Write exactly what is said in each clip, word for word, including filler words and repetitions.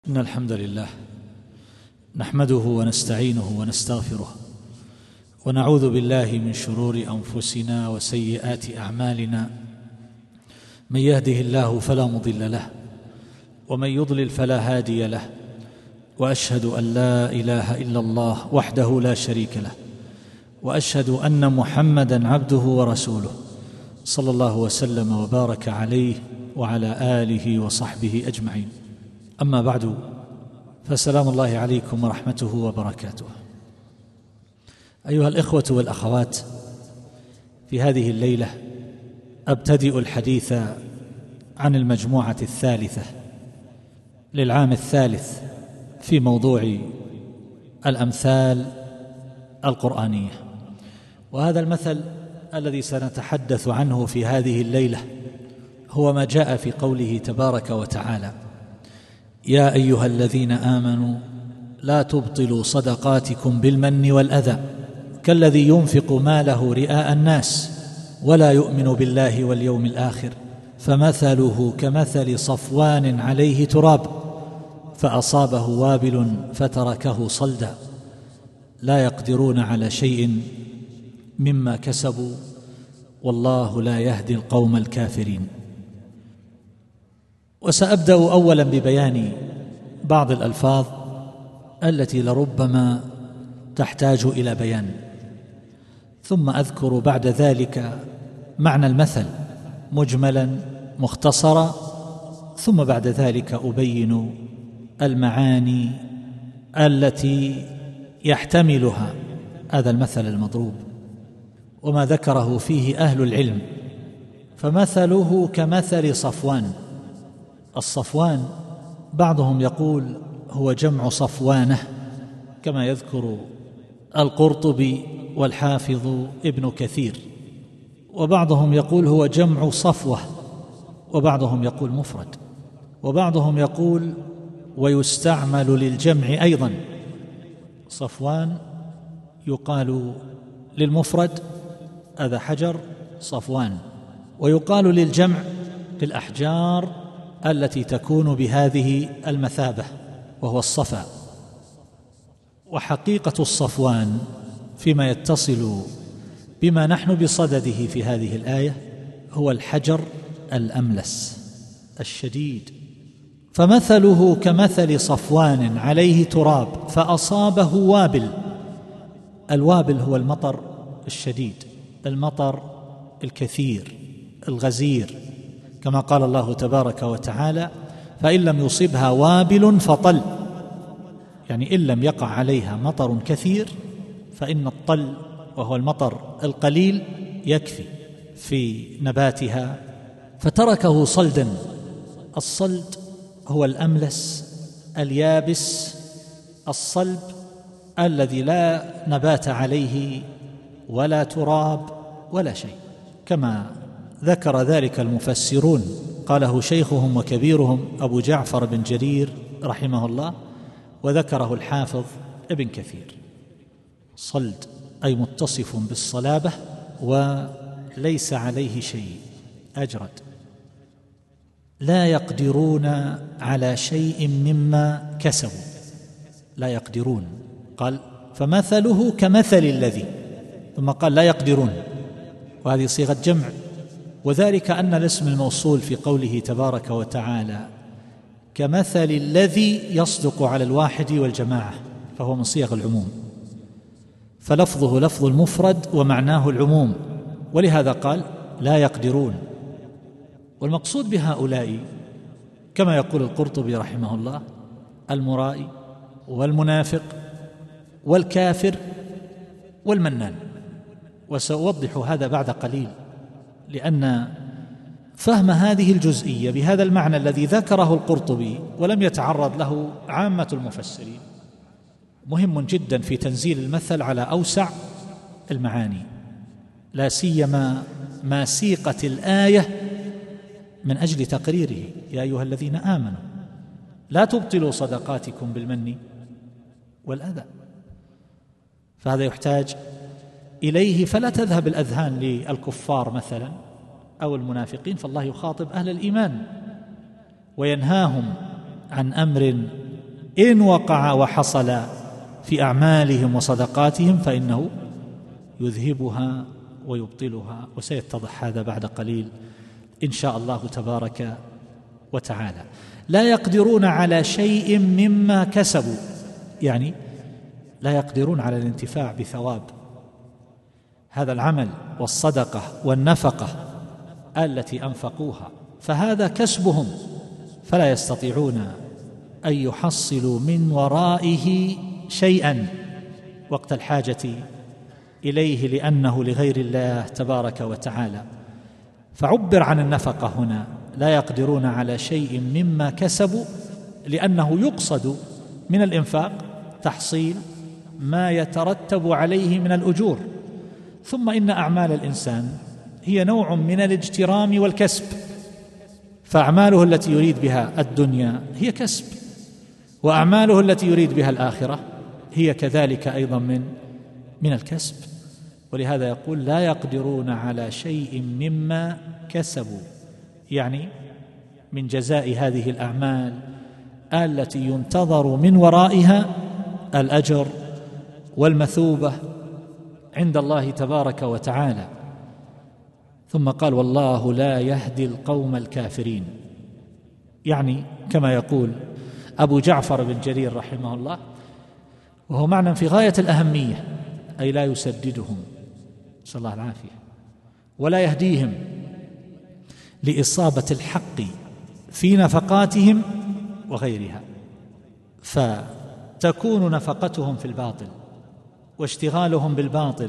إن الحمد لله نحمده ونستعينه ونستغفره ونعوذ بالله من شرور أنفسنا وسيئات أعمالنا. من يهده الله فلا مضل له ومن يضلل فلا هادي له، وأشهد أن لا إله إلا الله وحده لا شريك له، وأشهد أن محمدًا عبده ورسوله صلى الله وسلم وبارك عليه وعلى آله وصحبه أجمعين. أما بعد، فسلام الله عليكم ورحمته وبركاته. أيها الإخوة والأخوات، في هذه الليلة أبتدئ الحديث عن المجموعة الثالثة للعام الثالث في موضوع الأمثال القرآنية، وهذا المثل الذي سنتحدث عنه في هذه الليلة هو ما جاء في قوله تبارك وتعالى: يا أيها الذين آمنوا لا تبطلوا صدقاتكم بالمن والأذى كالذي ينفق ماله رئاء الناس ولا يؤمن بالله واليوم الآخر فمثله كمثل صفوان عليه تراب فأصابه وابل فتركه صلدا لا يقدرون على شيء مما كسبوا والله لا يهدي القوم الكافرين. وسأبدأ أولا ببيان بعض الألفاظ التي لربما تحتاج إلى بيان، ثم أذكر بعد ذلك معنى المثل مجملا مختصرا، ثم بعد ذلك أبين المعاني التي يحتملها هذا المثل المضروب وما ذكره فيه أهل العلم. فمثله كمثل صفوان. الصفوان بعضهم يقول هو جمع صفوانة كما يذكر القرطبي والحافظ ابن كثير، وبعضهم يقول هو جمع صفوة، وبعضهم يقول مفرد، وبعضهم يقول ويستعمل للجمع أيضا. صفوان يقال للمفرد هذا حجر صفوان، ويقال للجمع للأحجار التي تكون بهذه المثابة وهو الصفا. وحقيقة الصفوان فيما يتصل بما نحن بصدده في هذه الآية هو الحجر الأملس الشديد. فمثله كمثل صفوان عليه تراب فأصابه وابل. الوابل هو المطر الشديد، المطر الكثير الغزير، كما قال الله تبارك وتعالى: فإن لم يصبها وابل فطل، يعني إن لم يقع عليها مطر كثير فإن الطل وهو المطر القليل يكفي في نباتها فتركه صلدا. الصلد هو الأملس اليابس الصلب الذي لا نبات عليه ولا تراب ولا شيء، كما ذكر ذلك المفسرون، قاله شيخهم وكبيرهم أبو جعفر بن جرير رحمه الله، وذكره الحافظ ابن كثير. صلد أي متصف بالصلابة وليس عليه شيء، أجرد. لا يقدرون على شيء مما كسبوا، لا يقدرون. قال فمثله كمثل الذي، ثم قال لا يقدرون، وهذه صيغة جمع، وذلك أن الاسم الموصول في قوله تبارك وتعالى كمثل الذي يصدق على الواحد والجماعة، فهو من صيغ العموم، فلفظه لفظ المفرد ومعناه العموم، ولهذا قال لا يقدرون. والمقصود بهؤلاء كما يقول القرطبي رحمه الله المرائي والمنافق والكافر والمنان. وسأوضح هذا بعد قليل، لأن فهم هذه الجزئية بهذا المعنى الذي ذكره القرطبي ولم يتعرض له عامة المفسرين مهم جدا في تنزيل المثل على أوسع المعاني، لا سيما ما سيقت الآية من أجل تقريره: يا أيها الذين آمنوا لا تبطلوا صدقاتكم بالمن والأذى. فهذا يحتاج إليه، فلا تذهب الأذهان للكفار مثلا أو المنافقين، فالله يخاطب أهل الإيمان وينهاهم عن أمر إن وقع وحصل في أعمالهم وصدقاتهم فإنه يذهبها ويبطلها، وسيتضح هذا بعد قليل إن شاء الله تبارك وتعالى. لا يقدرون على شيء مما كسبوا، يعني لا يقدرون على الانتفاع بثواب هذا العمل والصدقة والنفقة التي أنفقوها، فهذا كسبهم، فلا يستطيعون أن يحصلوا من ورائه شيئا وقت الحاجة إليه، لأنه لغير الله تبارك وتعالى. فعبر عن النفقة هنا، لا يقدرون على شيء مما كسبوا، لأنه يقصد من الإنفاق تحصيل ما يترتب عليه من الأجور. ثم إن أعمال الإنسان هي نوع من الاجترام والكسب، فأعماله التي يريد بها الدنيا هي كسب، وأعماله التي يريد بها الآخرة هي كذلك أيضا من من الكسب. ولهذا يقول لا يقدرون على شيء مما كسبوا، يعني من جزاء هذه الأعمال التي ينتظر من ورائها الأجر والمثوبة عند الله تبارك وتعالى. ثم قال والله لا يهدي القوم الكافرين، يعني كما يقول أبو جعفر بن جرير رحمه الله، وهو معنى في غاية الأهمية، أي لا يسددهم نسأل الله العافية، ولا يهديهم لإصابة الحق في نفقاتهم وغيرها، فتكون نفقتهم في الباطل واشتغالهم بالباطل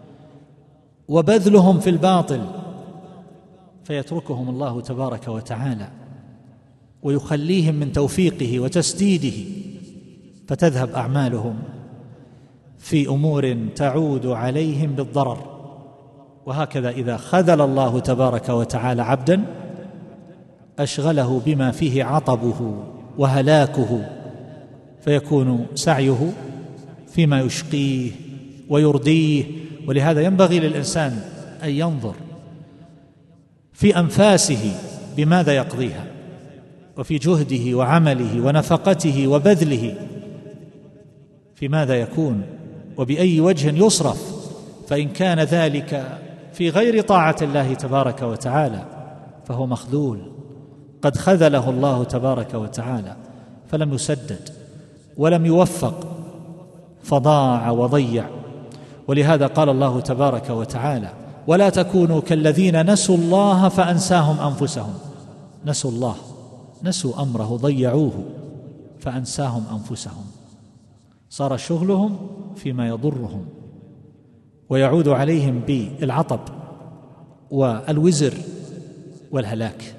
وبذلهم في الباطل، فيتركهم الله تبارك وتعالى ويخليهم من توفيقه وتسديده، فتذهب أعمالهم في أمور تعود عليهم بالضرر. وهكذا إذا خذل الله تبارك وتعالى عبدا أشغله بما فيه عطبه وهلاكه، فيكون سعيه فيما يشقيه ويرضيه. ولهذا ينبغي للإنسان أن ينظر في أنفاسه بماذا يقضيها، وفي جهده وعمله ونفقته وبذله في ماذا يكون وبأي وجه يصرف. فإن كان ذلك في غير طاعة الله تبارك وتعالى فهو مخذول، قد خذله الله تبارك وتعالى فلم يسدد ولم يوفق فضاع وضيع. ولهذا قال الله تبارك وتعالى ولا تكونوا كالذين نسوا الله فأنساهم أنفسهم. نسوا الله، نسوا أمره، ضيعوه، فأنساهم أنفسهم، صار شغلهم فيما يضرهم ويعود عليهم بالعطب والوزر والهلاك.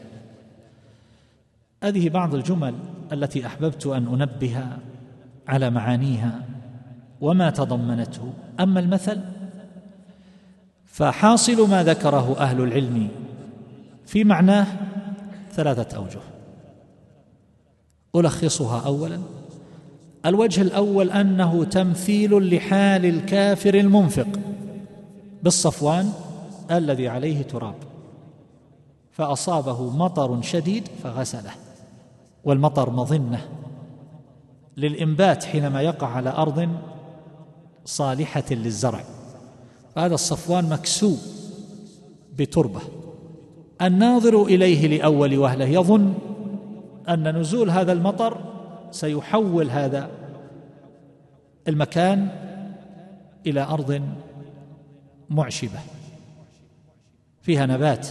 هذه بعض الجمل التي أحببت أن أنبه على معانيها وما تضمنته. أما المثل فحاصل ما ذكره أهل العلم في معناه ثلاثة أوجه، ألخصها أولا. الوجه الأول أنه تمثيل لحال الكافر المنفق بالصفوان الذي عليه تراب، فأصابه مطر شديد فغسله، والمطر مظنة للإنبات حينما يقع على أرض صالحة للزرع، فهذا الصفوان مكسو بتربة. الناظر إليه لأول وهلة يظن أن نزول هذا المطر سيحول هذا المكان إلى أرض معشبة فيها نبات،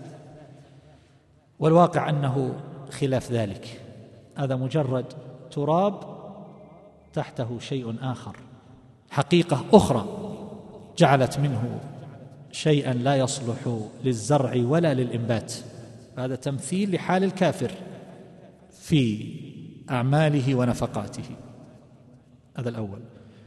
والواقع أنه خلاف ذلك. هذا مجرد تراب تحته شيء آخر، حقيقة أخرى جعلت منه شيئا لا يصلح للزرع ولا للإنبات. هذا تمثيل لحال الكافر في أعماله ونفقاته، هذا الأول.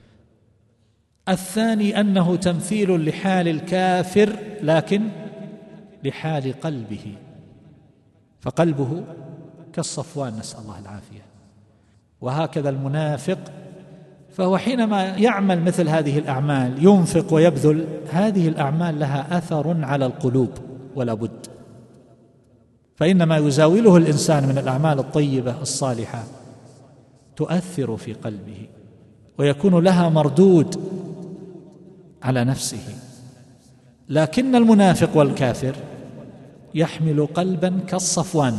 الثاني أنه تمثيل لحال الكافر لكن لحال قلبه، فقلبه كالصفوان نسأل الله العافية. وهكذا المنافق، فهو حينما يعمل مثل هذه الأعمال ينفق ويبذل، هذه الأعمال لها أثر على القلوب ولا بد، فإنما يزاوله الإنسان من الأعمال الطيبة الصالحة تؤثر في قلبه ويكون لها مردود على نفسه. لكن المنافق والكافر يحمل قلبا كالصفوان،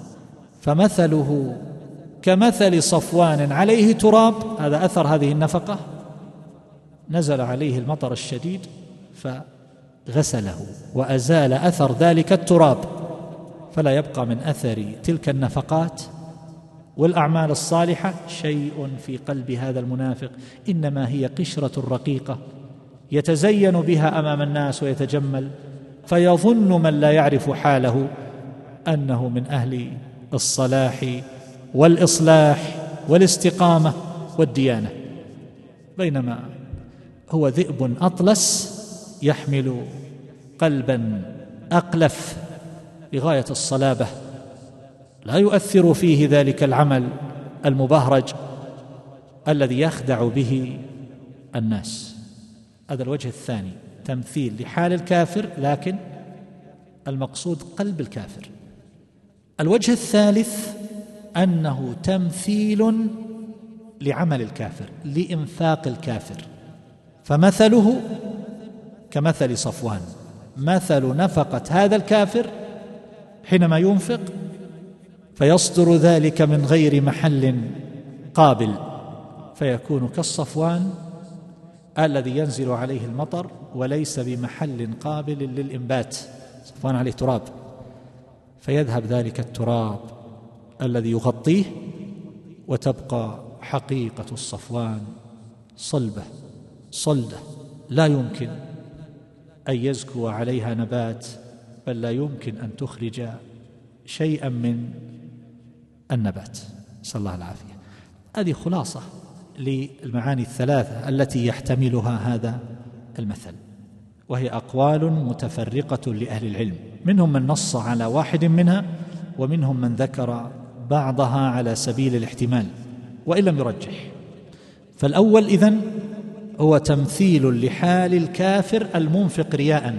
فمثله كمثل صفوان عليه تراب، هذا أثر هذه النفقة، نزل عليه المطر الشديد فغسله وأزال أثر ذلك التراب، فلا يبقى من أثر تلك النفقات والأعمال الصالحة شيء في قلب هذا المنافق، إنما هي قشرة رقيقة يتزين بها أمام الناس ويتجمل، فيظن من لا يعرف حاله أنه من أهل الصلاح والإصلاح والاستقامة والديانة، بينما هو ذئب أطلس يحمل قلبا أقلف بغاية الصلابة، لا يؤثر فيه ذلك العمل المبهرج الذي يخدع به الناس. هذا الوجه الثاني، تمثيل لحال الكافر لكن المقصود قلب الكافر. الوجه الثالث أنه تمثيل لعمل الكافر، لإنفاق الكافر، فمثله كمثل صفوان، مثل نفقة هذا الكافر حينما ينفق فيصدر ذلك من غير محل قابل، فيكون كالصفوان الذي ينزل عليه المطر وليس بمحل قابل للإنبات، صفوان عليه تراب، فيذهب ذلك التراب الذي يغطيه وتبقى حقيقة الصفوان صلبة صلدة، لا يمكن أن يزكو عليها نبات، بل لا يمكن أن تخرج شيئا من النبات، نسأل الله العافية. هذه خلاصة للمعاني الثلاثة التي يحتملها هذا المثل، وهي أقوال متفرقة لأهل العلم، منهم من نص على واحد منها ومنهم من ذكر بعضها على سبيل الاحتمال وإن لم يرجح. فالأول إذن هو تمثيل لحال الكافر المنفق رياء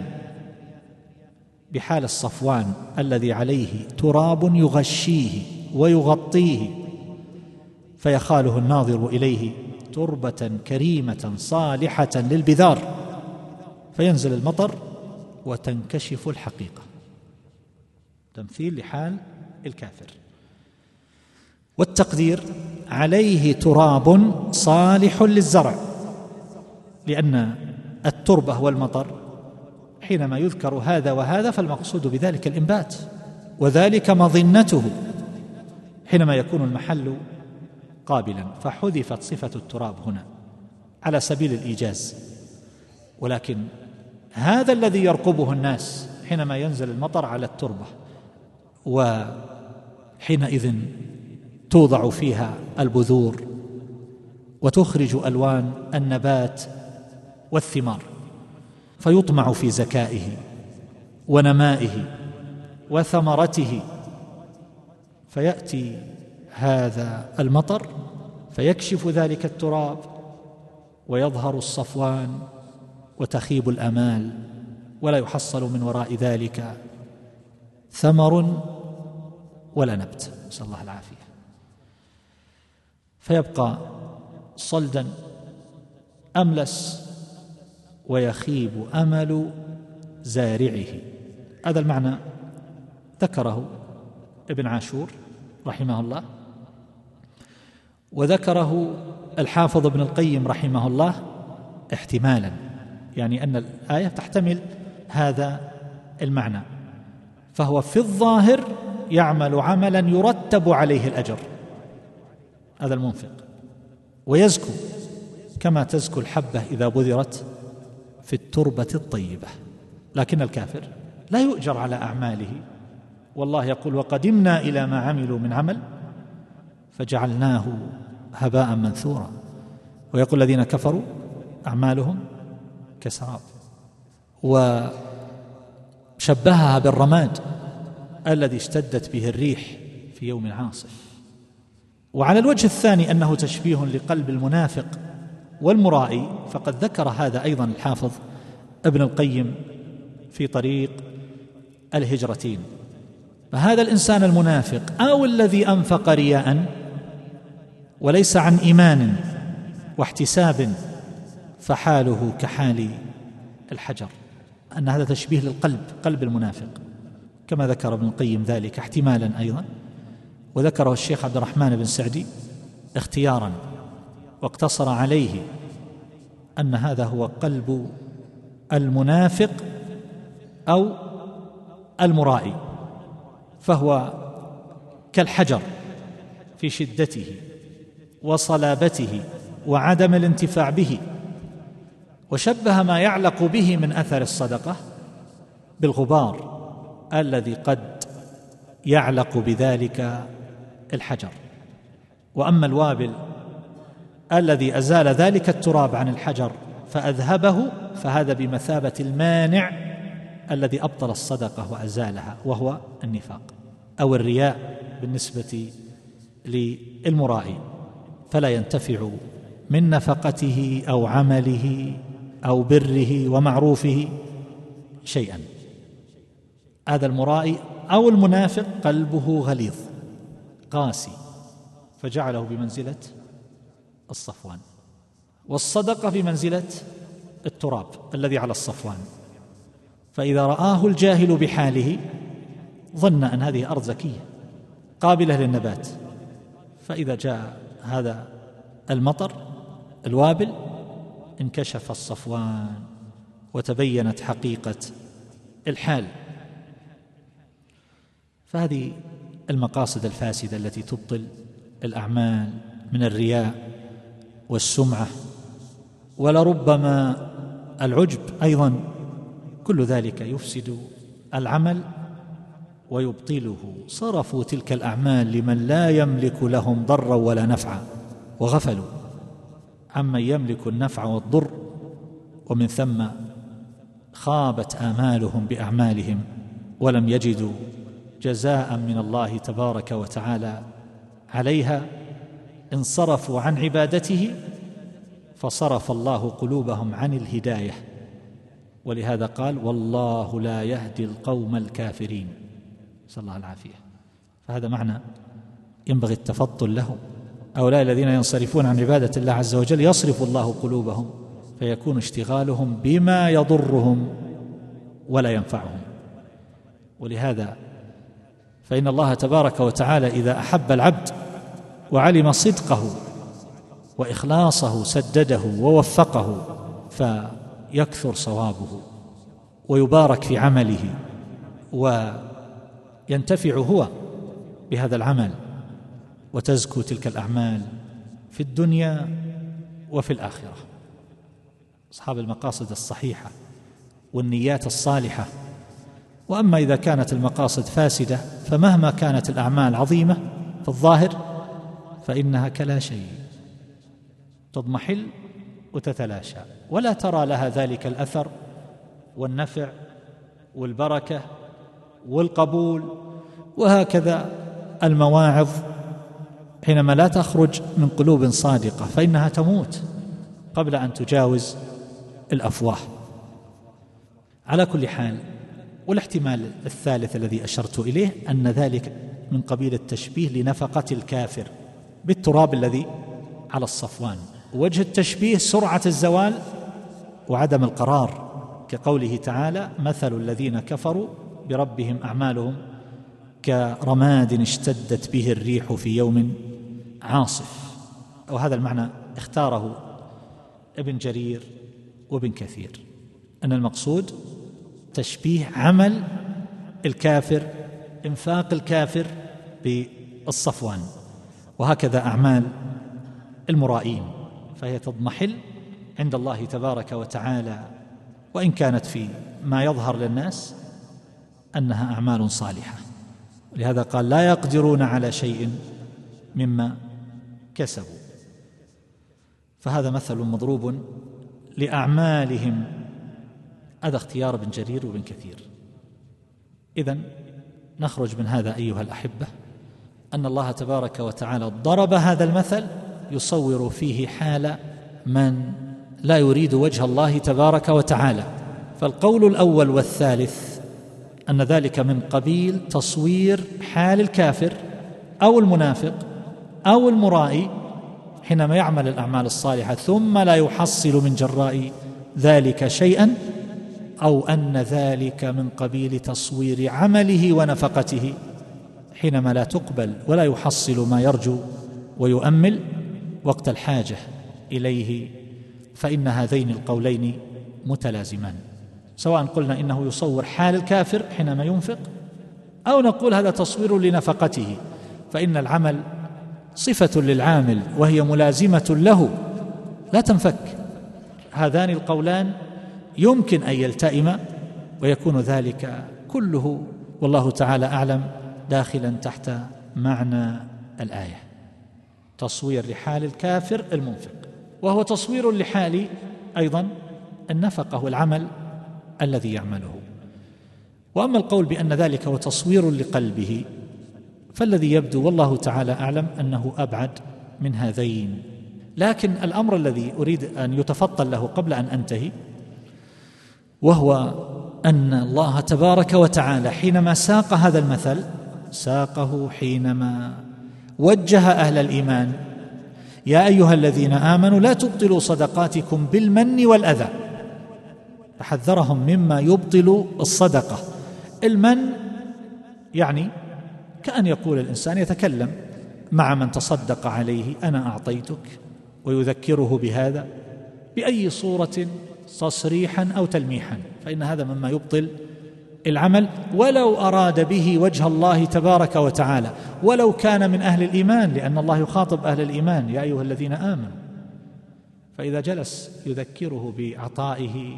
بحال الصفوان الذي عليه تراب يغشيه ويغطيه، فيخاله الناظر إليه تربة كريمة صالحة للبذار، فينزل المطر وتنكشف الحقيقة، تمثيل لحال الكافر. والتقدير عليه تراب صالح للزرع، لأن التربة والمطر حينما يذكر هذا وهذا فالمقصود بذلك الإنبات، وذلك مظنته حينما يكون المحل قابلا، فحذفت صفة التراب هنا على سبيل الإيجاز. ولكن هذا الذي يرقبه الناس حينما ينزل المطر على التربة، وحينئذ توضع فيها البذور وتخرج ألوان النبات والثمار، فيطمع في زكائه ونمائه وثمرته، فيأتي هذا المطر فيكشف ذلك التراب ويظهر الصفوان وتخيب الآمال، ولا يحصل من وراء ذلك ثمر ولا نبت، نسأل الله العافية، فيبقى صلدا أملس ويخيب أمل زارعه. هذا المعنى ذكره ابن عاشور رحمه الله، وذكره الحافظ ابن القيم رحمه الله احتمالا، يعني أن الآية تحتمل هذا المعنى، فهو في الظاهر يعمل عملا يرتب عليه الأجر، هذا المنفق، ويزكو كما تزكو الحبة إذا بذرت في التربة الطيبة. لكن الكافر لا يؤجر على أعماله، والله يقول وقدمنا إلى ما عملوا من عمل فجعلناه هباء منثورا، ويقول الذين كفروا أعمالهم كسراب، وشبهها بالرماد الذي اشتدت به الريح في يوم عاصف. وعلى الوجه الثاني أنه تشبيه لقلب المنافق والمرائي، فقد ذكر هذا أيضا الحافظ ابن القيم في طريق الهجرتين. فهذا الإنسان المنافق أو الذي أنفق رياء وليس عن إيمان واحتساب فحاله كحال الحجر، أن هذا تشبيه للقلب، قلب المنافق، كما ذكر ابن القيم ذلك احتمالا أيضا، وذكره الشيخ عبد الرحمن بن سعدي اختيارا، واقتصر عليه أن هذا هو قلب المنافق أو المرائي، فهو كالحجر في شدته وصلابته وعدم الانتفاع به، وشبه ما يعلق به من أثر الصدقة بالغبار الذي قد يعلق بذلك الحجر. وأما الوابل الذي أزال ذلك التراب عن الحجر فأذهبه فهذا بمثابة المانع الذي أبطل الصدقة وأزالها، وهو النفاق أو الرياء بالنسبة للمرائي، فلا ينتفع من نفقته أو عمله أو بره ومعروفه شيئا. هذا المرائي أو المنافق قلبه غليظ قاسي، فجعله بمنزلة الصفوان، والصدقة بمنزلة التراب الذي على الصفوان، فإذا رآه الجاهل بحاله ظن أن هذه أرض زكية قابلة للنبات، فإذا جاء هذا المطر الوابل انكشف الصفوان وتبينت حقيقة الحال. فهذه المقاصد الفاسدة التي تبطل الأعمال من الرياء والسمعة، ولربما العجب أيضا، كل ذلك يفسد العمل ويبطله. صرفوا تلك الأعمال لمن لا يملك لهم ضرا ولا نفعا، وغفلوا عمن يملك النفع والضر، ومن ثم خابت آمالهم بأعمالهم ولم يجدوا جزاء من الله تبارك وتعالى عليها. انصرفوا عن عبادته فصرف الله قلوبهم عن الهداية، ولهذا قال والله لا يهدي القوم الكافرين، نسأل الله العافية. فهذا معنى ينبغي التفضل له. هؤلاء الذين ينصرفون عن عبادة الله عز وجل يصرف الله قلوبهم فيكون اشتغالهم بما يضرهم ولا ينفعهم. ولهذا فإن الله تبارك وتعالى إذا أحب العبد وعلم صدقه وإخلاصه سدده ووفقه، فيكثر صوابه ويبارك في عمله وينتفع هو بهذا العمل، وتزكو تلك الأعمال في الدنيا وفي الآخرة. أصحاب المقاصد الصحيحة والنيات الصالحة. وأما إذا كانت المقاصد فاسدة فمهما كانت الأعمال عظيمة في الظاهر فإنها كلا شيء، تضمحل وتتلاشى، ولا ترى لها ذلك الأثر والنفع والبركة والقبول. وهكذا المواعظ حينما لا تخرج من قلوب صادقة فإنها تموت قبل أن تجاوز الأفواه. على كل حال، والاحتمال الثالث الذي أشرت إليه أن ذلك من قبيل التشبيه لنفقة الكافر بالتراب الذي على الصفوان. وجه التشبيه سرعة الزوال وعدم القرار، كقوله تعالى مثل الذين كفروا بربهم أعمالهم كرماد اشتدت به الريح في يوم عاصف. وهذا المعنى اختاره ابن جرير وابن كثير، أن المقصود تشبيه عمل الكافر، إنفاق الكافر بالصفوان، وهكذا أعمال المرائين، فهي تضمحل عند الله تبارك وتعالى، وإن كانت في ما يظهر للناس أنها أعمال صالحة. لهذا قال لا يقدرون على شيء مما كسبوا. فهذا مثل مضروب لأعمالهم. هذا اختيار ابن جرير وابن كثير. إذن نخرج من هذا أيها الأحبة أن الله تبارك وتعالى ضرب هذا المثل يصور فيه حال من لا يريد وجه الله تبارك وتعالى. فالقول الأول والثالث أن ذلك من قبيل تصوير حال الكافر أو المنافق أو المرائي حينما يعمل الأعمال الصالحة ثم لا يحصل من جراء ذلك شيئا، أو أن ذلك من قبيل تصوير عمله ونفقته حينما لا تقبل ولا يحصل ما يرجو ويؤمل وقت الحاجة إليه، فإن هذين القولين متلازمان، سواء قلنا إنه يصور حال الكافر حينما ينفق، أو نقول هذا تصوير لنفقته، فإن العمل صفة للعامل وهي ملازمة له لا تنفك. هذان القولان يمكن أن يلتئما ويكون ذلك كله والله تعالى أعلم داخلا تحت معنى الآية، تصوير لحال الكافر المنفق، وهو تصوير لحال أيضا النفقة والعمل الذي يعمله. وأما القول بأن ذلك هو تصوير لقلبه فالذي يبدو والله تعالى أعلم أنه أبعد من هذين. لكن الأمر الذي أريد أن يتفضل له قبل أن أنتهي وهو أن الله تبارك وتعالى حينما ساق هذا المثل ساقه حينما وجه أهل الإيمان: يا أيها الذين آمنوا لا تبطلوا صدقاتكم بالمن والأذى، فحذرهم مما يبطل الصدقة. المن يعني كأن يقول الإنسان يتكلم مع من تصدق عليه: أنا أعطيتك، ويذكره بهذا بأي صورة تصريحا أو تلميحا، فإن هذا مما يبطل العمل ولو أراد به وجه الله تبارك وتعالى، ولو كان من أهل الإيمان، لأن الله يخاطب أهل الإيمان: يا أيها الذين آمنوا. فإذا جلس يذكره بعطائه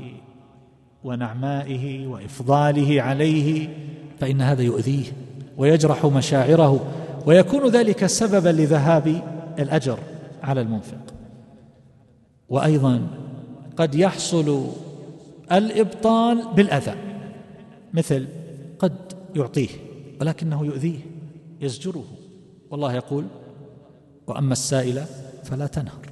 ونعمائه وإفضاله عليه فإن هذا يؤذيه ويجرح مشاعره، ويكون ذلك سببا لذهاب الأجر على المنفق. وأيضا قد يحصل الإبطال بالأذى، مثل قد يعطيه ولكنه يؤذيه يزجره، والله يقول: وأما السائل فلا تنهر.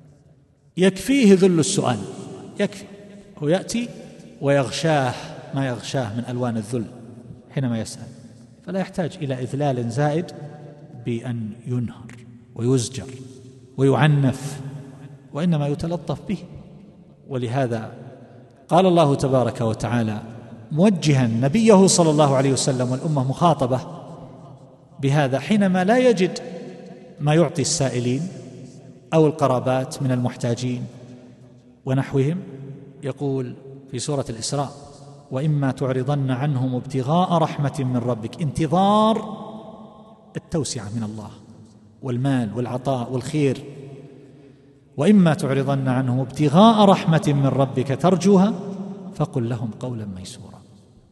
يكفيه ذل السؤال، يكفي هو يأتي ويغشاه ما يغشاه من ألوان الذل حينما يسأل، فلا يحتاج إلى إذلال زائد بأن ينهر ويزجر ويعنف، وإنما يتلطف به. ولهذا قال الله تبارك وتعالى موجها نبيه صلى الله عليه وسلم والأمة مخاطبة بهذا حينما لا يجد ما يعطي السائلين أو القرابات من المحتاجين ونحوهم، يقول في سورة الإسراء: وإما تعرضن عنهم ابتغاء رحمة من ربك، انتظار التوسعة من الله والمال والعطاء والخير، وإما تعرضن عنهم ابتغاء رحمة من ربك ترجوها فقل لهم قولا ميسورا.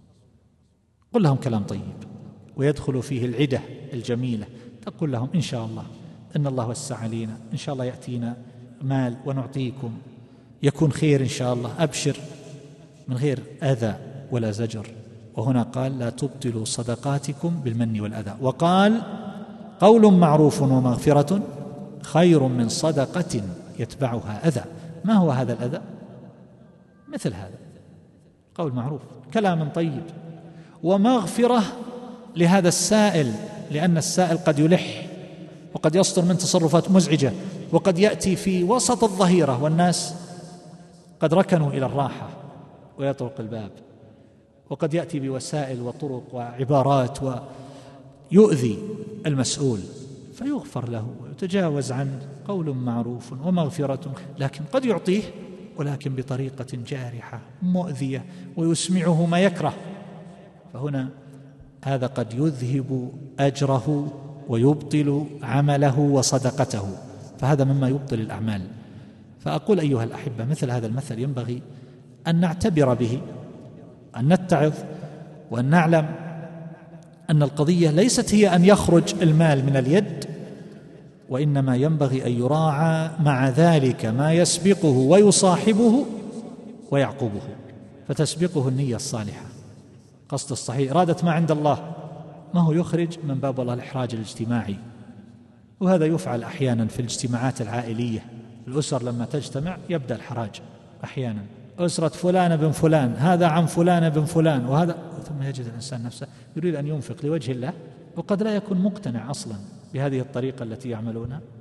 قل لهم كلام طيب ويدخل فيه العدة الجميلة، تقول لهم: إن شاء الله إن الله وسع علينا، إن شاء الله يأتينا مال ونعطيكم، يكون خير إن شاء الله، أبشر، من غير أذى ولا زجر. وهنا قال: لا تبطلوا صدقاتكم بالمن والأذى، وقال: قول معروف ومغفرة خير من صدقة يتبعها أذى. ما هو هذا الأذى؟ مثل هذا قول معروف، كلام طيب، ومغفرة لهذا السائل، لأن السائل قد يلح وقد يصدر من تصرفات مزعجة، وقد يأتي في وسط الظهيرة والناس قد ركنوا إلى الراحة ويطرق الباب، وقد يأتي بوسائل وطرق وعبارات ويؤذي المسؤول، فيغفر له ويتجاوز عنه. قول معروف ومغفرة، لكن قد يعطيه ولكن بطريقة جارحة مؤذية ويسمعه ما يكره، فهنا هذا قد يذهب أجره ويبطل عمله وصدقته، فهذا مما يبطل الأعمال. فأقول أيها الأحبة، مثل هذا المثل ينبغي أن نعتبر به، أن نتعظ، وأن نعلم أن القضية ليست هي أن يخرج المال من اليد، وإنما ينبغي أن يراعى مع ذلك ما يسبقه ويصاحبه ويعقبه، فتسبقه النية الصالحة، قصد الصحيح، إرادة ما عند الله، ما هو يخرج من باب والله الإحراج الاجتماعي. وهذا يفعل أحيانا في الاجتماعات العائلية، الأسر لما تجتمع يبدأ الحراج أحيانا، أسرة فلان بن فلان، هذا عن فلان بن فلان، وهذا، ثم يجد الإنسان نفسه يريد أن ينفق لوجه الله وقد لا يكون مقتنع أصلا بهذه الطريقة التي يعملونها،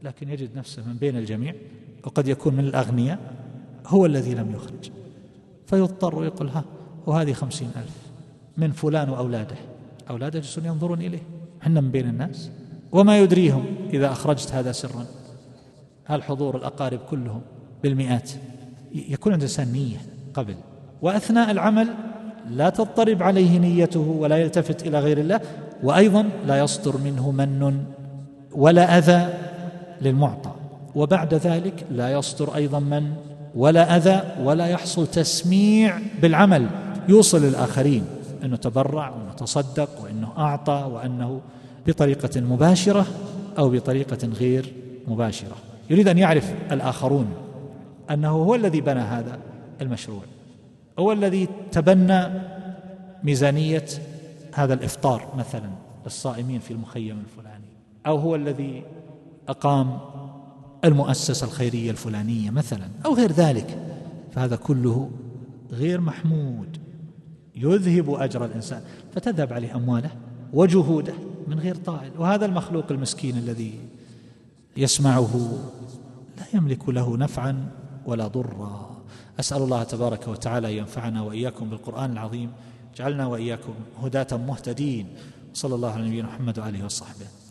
لكن يجد نفسه من بين الجميع، وقد يكون من الأغنياء هو الذي لم يخرج، فيضطر يقول ها وهذه خمسين ألف من فلان وأولاده، أولاده يجلسون ينظرون إليه، حنا من بين الناس، وما يدريهم إذا أخرجت هذا سرا، هل حضور الأقارب كلهم بالمئات. يكون عند الإنسان نية قبل، وأثناء العمل لا تضطرب عليه نيته ولا يلتفت إلى غير الله، وأيضا لا يصدر منه من ولا أذى للمعطى، وبعد ذلك لا يصدر أيضا من ولا أذى، ولا يحصل تسميع بالعمل يوصل للآخرين أنه تبرع وأنه تصدق وأنه أعطى، وأنه بطريقة مباشرة أو بطريقة غير مباشرة. يريد أن يعرف الآخرون أنه هو الذي بنى هذا المشروع، هو الذي تبنى ميزانية هذا الإفطار مثلا للصائمين في المخيم الفلاني، أو هو الذي أقام المؤسسة الخيرية الفلانية مثلا، أو غير ذلك. فهذا كله غير محمود، يذهب أجر الإنسان، فتذهب عليه أمواله وجهوده من غير طائل. وهذا المخلوق المسكين الذي يسمعه لا يملك له نفعا ولا ضرا. أسأل الله تبارك وتعالى أن ينفعنا وإياكم بالقرآن العظيم، جعلنا وإياكم هداة مهتدين. صلى الله على نبينا محمد وآله وصحبه.